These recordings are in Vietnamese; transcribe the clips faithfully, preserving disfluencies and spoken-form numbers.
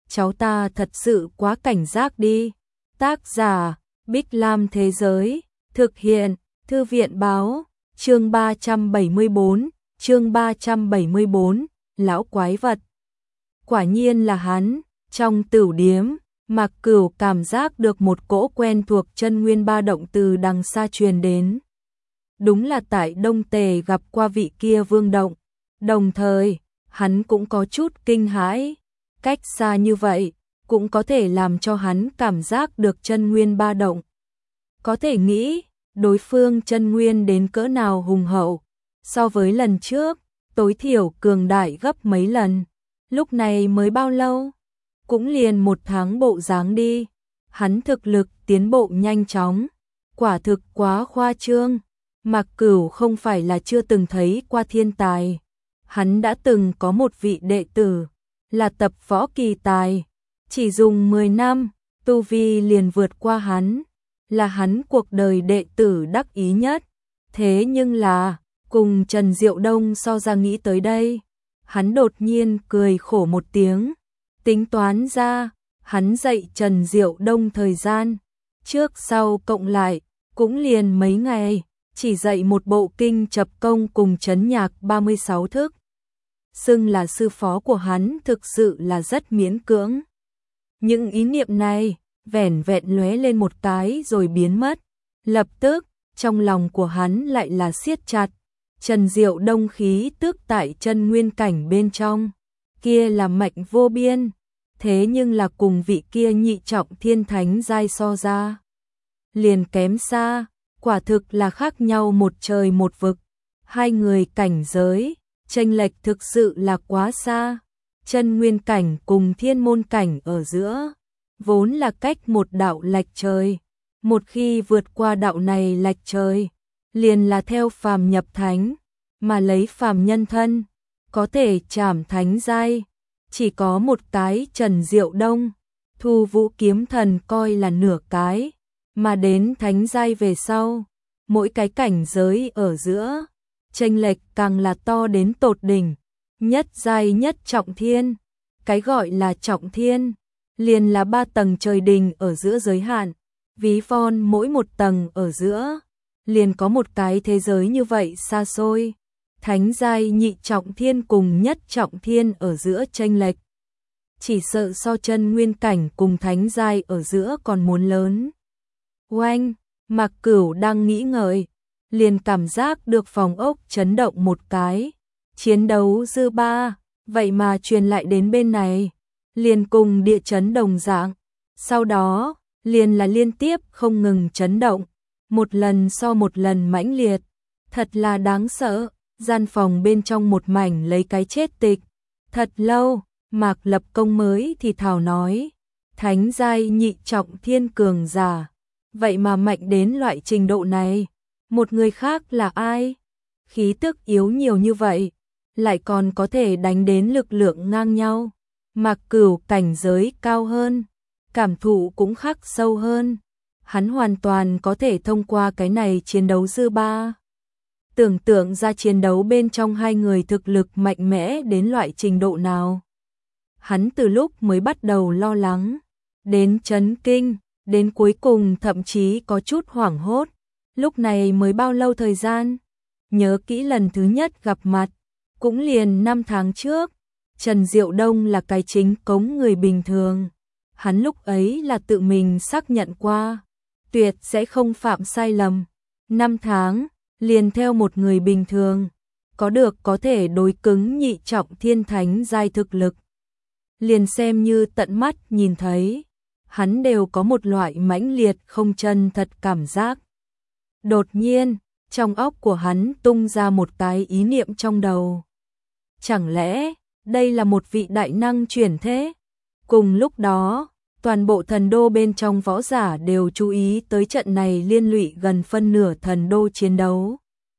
cháu ta thật sự quá cảnh giác đi. Tác giả, Bích Lam Thế Giới, thực hiện, Thư viện Báo, chương ba trăm bảy mươi bốn, chương ba trăm bảy mươi bốn, lão quái vật. Quả nhiên là hắn, trong tửu điếm, Mạc Cửu cảm giác được một cỗ quen thuộc chân nguyên ba động từ đằng xa truyền đến. Đúng là tại Đông Tề gặp qua vị kia vương động, đồng thời, hắn cũng có chút kinh hãi, cách xa như vậy, cũng có thể làm cho hắn cảm giác được chân nguyên ba động. Có thể nghĩ, đối phương chân nguyên đến cỡ nào hùng hậu, so với lần trước, tối thiểu cường đại gấp mấy lần. Lúc này mới bao lâu? Cũng liền một tháng bộ dáng đi. Hắn thực lực tiến bộ nhanh chóng, quả thực quá khoa trương. Mạc Cửu không phải là chưa từng thấy qua thiên tài. Hắn đã từng có một vị đệ tử, là tập võ kỳ tài. Chỉ dùng mười năm, tu vi liền vượt qua hắn. Là hắn cuộc đời đệ tử đắc ý nhất. Thế nhưng là, cùng Trần Diệu Đông so ra nghĩ tới đây. Hắn đột nhiên cười khổ một tiếng. Tính toán ra, hắn dạy Trần Diệu Đông thời gian. Trước sau cộng lại, cũng liền mấy ngày. Chỉ dạy một bộ kinh chập công cùng trấn nhạc ba mươi sáu thức. Xưng là sư phó của hắn thực sự là rất miễn cưỡng. Những ý niệm này, vẻn vẹn lóe lên một cái rồi biến mất. Lập tức, trong lòng của hắn lại là siết chặt. Trần Diệu Đông khí tức tại chân nguyên cảnh bên trong. Kia là mạnh vô biên. Thế nhưng là cùng vị kia nhị trọng thiên thánh giai so ra. Liền kém xa. Quả thực là khác nhau một trời một vực. Hai người cảnh giới, chênh lệch thực sự là quá xa. Chân nguyên cảnh cùng thiên môn cảnh ở giữa, vốn là cách một đạo lệch trời. Một khi vượt qua đạo này lệch trời, liền là theo phàm nhập thánh, mà lấy phàm nhân thân, có thể trảm thánh giai. Chỉ có một cái Trần Diệu Đông, Thu Vũ kiếm thần coi là nửa cái. Mà đến thánh giai về sau, mỗi cái cảnh giới ở giữa, chênh lệch càng là to đến tột đỉnh. Nhất giai nhất trọng thiên, cái gọi là trọng thiên, liền là ba tầng trời đình ở giữa giới hạn. Ví von mỗi một tầng ở giữa, liền có một cái thế giới như vậy xa xôi. Thánh giai nhị trọng thiên cùng nhất trọng thiên ở giữa chênh lệch, chỉ sợ so chân nguyên cảnh cùng thánh giai ở giữa còn muốn lớn. Oanh, Mạc Cửu đang nghĩ ngợi, liền cảm giác được phòng ốc chấn động một cái. Chiến đấu dư ba, vậy mà truyền lại đến bên này, liền cùng địa chấn đồng dạng. Sau đó, liền là liên tiếp không ngừng chấn động, một lần so một lần mãnh liệt, thật là đáng sợ. Gian phòng bên trong một mảnh lấy cái chết tịch. Thật lâu, Mạc Lập Công mới thì thào nói, thánh giai nhị trọng thiên cường giả, vậy mà mạnh đến loại trình độ này. Một người khác là ai? Khí tức yếu nhiều như vậy, lại còn có thể đánh đến lực lượng ngang nhau. Mạc Cửu cảnh giới cao hơn, cảm thụ cũng khắc sâu hơn. Hắn hoàn toàn có thể thông qua cái này chiến đấu dư ba. Tưởng tượng ra chiến đấu bên trong hai người thực lực mạnh mẽ đến loại trình độ nào. Hắn từ lúc mới bắt đầu lo lắng, đến chấn kinh, đến cuối cùng thậm chí có chút hoảng hốt. Lúc này mới bao lâu thời gian? Nhớ kỹ lần thứ nhất gặp mặt, cũng liền năm tháng trước. Trần Diệu Đông là cái chính cống người bình thường. Hắn lúc ấy là tự mình xác nhận qua, tuyệt sẽ không phạm sai lầm. Năm tháng, liền theo một người bình thường, có được có thể đối cứng nhị trọng thiên thánh giai thực lực. Liền xem như tận mắt nhìn thấy, hắn đều có một loại mãnh liệt không chân thật cảm giác. Đột nhiên, trong óc của hắn tung ra một cái ý niệm trong đầu. Chẳng lẽ, đây là một vị đại năng chuyển thế? Cùng lúc đó, toàn bộ thần đô bên trong võ giả đều chú ý tới trận này liên lụy gần phân nửa thần đô chiến đấu.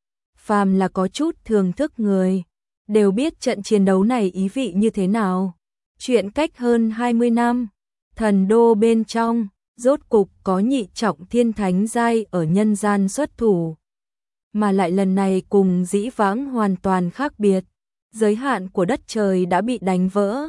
Phàm là có chút thường thức người, đều biết trận chiến đấu này ý vị như thế nào. Chuyện cách hơn hai mươi năm, thần đô bên trong, rốt cục có nhị trọng thiên thánh giai ở nhân gian xuất thủ. Mà lại lần này cùng dĩ vãng hoàn toàn khác biệt. Giới hạn của đất trời đã bị đánh vỡ.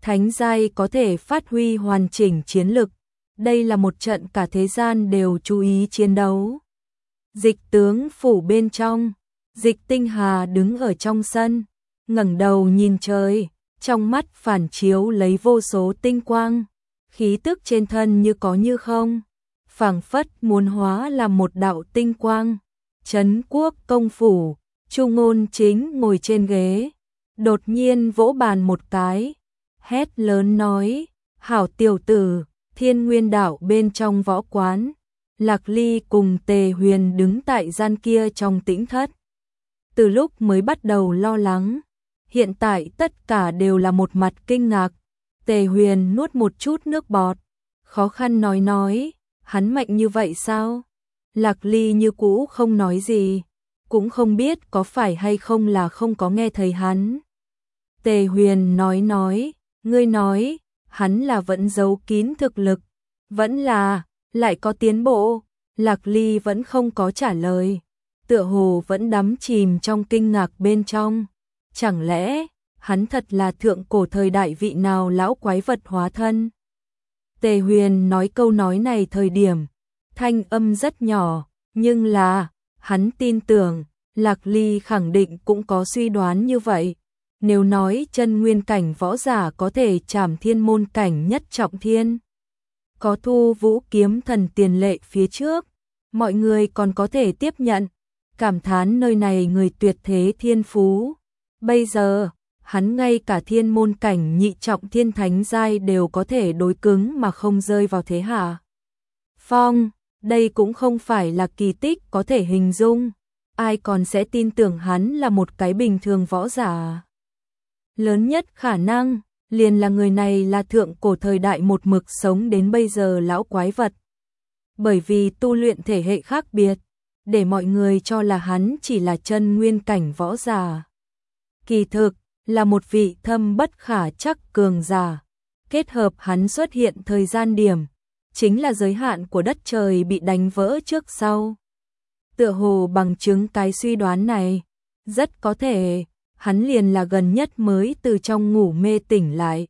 thánh giai có thể phát huy hoàn chỉnh chiến lực. Đây là một trận cả thế gian đều chú ý chiến đấu. Dịch tướng phủ bên trong, Dịch Tinh Hà đứng ở trong sân, ngẩng đầu nhìn trời, trong mắt phản chiếu lấy vô số tinh quang, khí tức trên thân như có như không, phảng phất muốn hóa làm một đạo tinh quang. Trấn Quốc công phủ, Chu Ngôn Chính ngồi trên ghế, đột nhiên vỗ bàn một cái, hét lớn nói: "Hảo tiểu tử!" Thiên Nguyên Đạo bên trong võ quán, Lạc Ly cùng Tề Huyền đứng tại gian kia trong tĩnh thất. Từ lúc mới bắt đầu lo lắng, hiện tại tất cả đều là một mặt kinh ngạc. Tề Huyền nuốt một chút nước bọt, khó khăn nói nói: "Hắn mạnh như vậy sao?" Lạc Ly như cũ không nói gì, cũng không biết có phải hay không là không có nghe thấy hắn. Tề Huyền nói nói: "Ngươi nói, hắn là vẫn giấu kín thực lực, vẫn là lại có tiến bộ?" Lạc Ly vẫn không có trả lời, tựa hồ vẫn đắm chìm trong kinh ngạc bên trong. Chẳng lẽ hắn thật là thượng cổ thời đại vị nào lão quái vật hóa thân? Tề Huyền nói câu nói này thời điểm, thanh âm rất nhỏ, nhưng là hắn tin tưởng Lạc Ly khẳng định cũng có suy đoán như vậy. Nếu nói chân nguyên cảnh võ giả có thể trảm thiên môn cảnh nhất trọng thiên, có Thu Vũ kiếm thần tiền lệ phía trước, mọi người còn có thể tiếp nhận, cảm thán nơi này người tuyệt thế thiên phú. Bây giờ, hắn ngay cả thiên môn cảnh nhị trọng thiên thánh giai đều có thể đối cứng mà không rơi vào thế hạ phong. Đây cũng không phải là kỳ tích có thể hình dung, ai còn sẽ tin tưởng hắn là một cái bình thường võ giả. Lớn nhất khả năng, liền là người này là thượng cổ thời đại một mực sống đến bây giờ lão quái vật. Bởi vì tu luyện thể hệ khác biệt, để mọi người cho là hắn chỉ là chân nguyên cảnh võ giả. Kỳ thực, là một vị thâm bất khả chắc cường giả. Kết hợp hắn xuất hiện thời gian điểm, chính là giới hạn của đất trời bị đánh vỡ trước sau. Tựa hồ bằng chứng cái suy đoán này, rất có thể hắn liền là gần nhất mới từ trong ngủ mê tỉnh lại,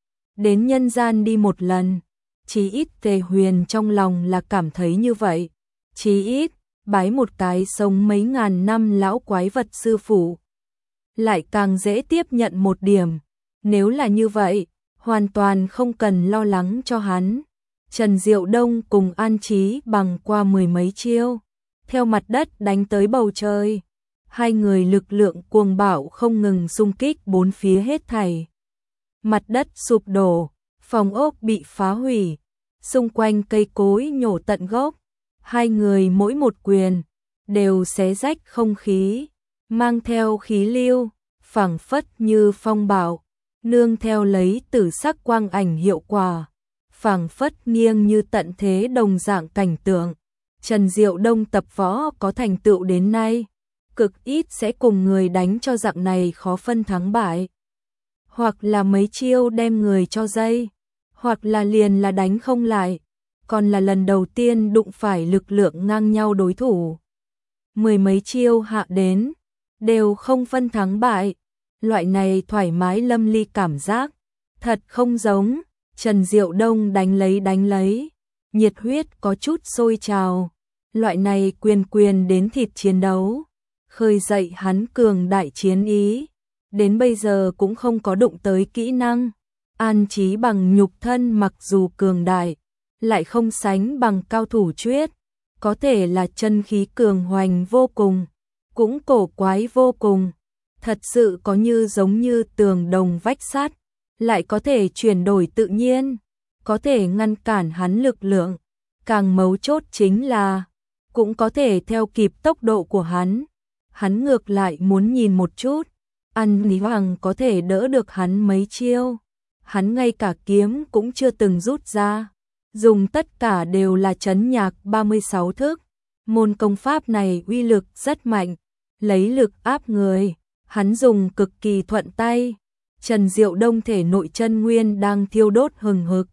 đến nhân gian đi một lần. Chí ít Tề Huyền trong lòng là cảm thấy như vậy. Chí ít bái một cái sống mấy ngàn năm lão quái vật sư phụ lại càng dễ tiếp nhận một điểm. Nếu là như vậy, hoàn toàn không cần lo lắng cho hắn. Trần Diệu Đông cùng An Chí bằng qua mười mấy chiêu, theo mặt đất đánh tới bầu trời. Hai người lực lượng cuồng bạo không ngừng xung kích bốn phía hết thảy. Mặt đất sụp đổ, phòng ốc bị phá hủy, xung quanh cây cối nhổ tận gốc. Hai người mỗi một quyền đều xé rách không khí, mang theo khí lưu, phảng phất như phong bạo, nương theo lấy tử sắc quang ảnh hiệu quả, phảng phất nghiêng như tận thế đồng dạng cảnh tượng. Trần Diệu Đông tập võ có thành tựu đến nay, cực ít sẽ cùng người đánh cho dạng này khó phân thắng bại. Hoặc là mấy chiêu đem người cho dây, hoặc là liền là đánh không lại, còn là lần đầu tiên đụng phải lực lượng ngang nhau đối thủ. Mười mấy chiêu hạ đến, đều không phân thắng bại. Loại này thoải mái lâm ly cảm giác, thật không giống. Trần Diệu Đông đánh lấy đánh lấy, nhiệt huyết có chút sôi trào. Loại này quyền quyền đến thịt chiến đấu, khơi dậy hắn cường đại chiến ý. Đến bây giờ cũng không có đụng tới kỹ năng. An Chí bằng nhục thân mặc dù cường đại, lại không sánh bằng cao thủ chuyết. Có thể là chân khí cường hoành vô cùng, cũng cổ quái vô cùng. Thật sự có như giống như tường đồng vách sắt, lại có thể chuyển đổi tự nhiên, có thể ngăn cản hắn lực lượng. Càng mấu chốt chính là, cũng có thể theo kịp tốc độ của hắn. Hắn ngược lại muốn nhìn một chút, An Lý Hoàng có thể đỡ được hắn mấy chiêu. Hắn ngay cả kiếm cũng chưa từng rút ra, dùng tất cả đều là trấn nhạc ba mươi sáu thức. Môn công pháp này uy lực rất mạnh, lấy lực áp người, hắn dùng cực kỳ thuận tay. Trần Diệu Đông thể nội chân nguyên đang thiêu đốt hừng hực,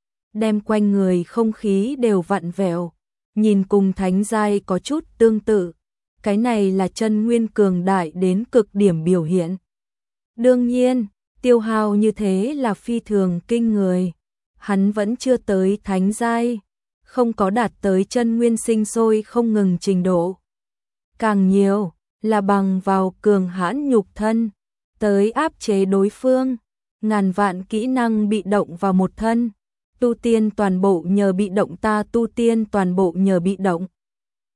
đem quanh người không khí đều vặn vẹo, nhìn cùng thánh giai có chút tương tự. Cái này là chân nguyên cường đại đến cực điểm biểu hiện. Đương nhiên, tiêu hao như thế là phi thường kinh người. Hắn vẫn chưa tới thánh giai, không có đạt tới chân nguyên sinh sôi không ngừng trình độ. Càng nhiều là bằng vào cường hãn nhục thân, tới áp chế đối phương, ngàn vạn kỹ năng bị động vào một thân, tu tiên toàn bộ nhờ bị động ta tu tiên toàn bộ nhờ bị động.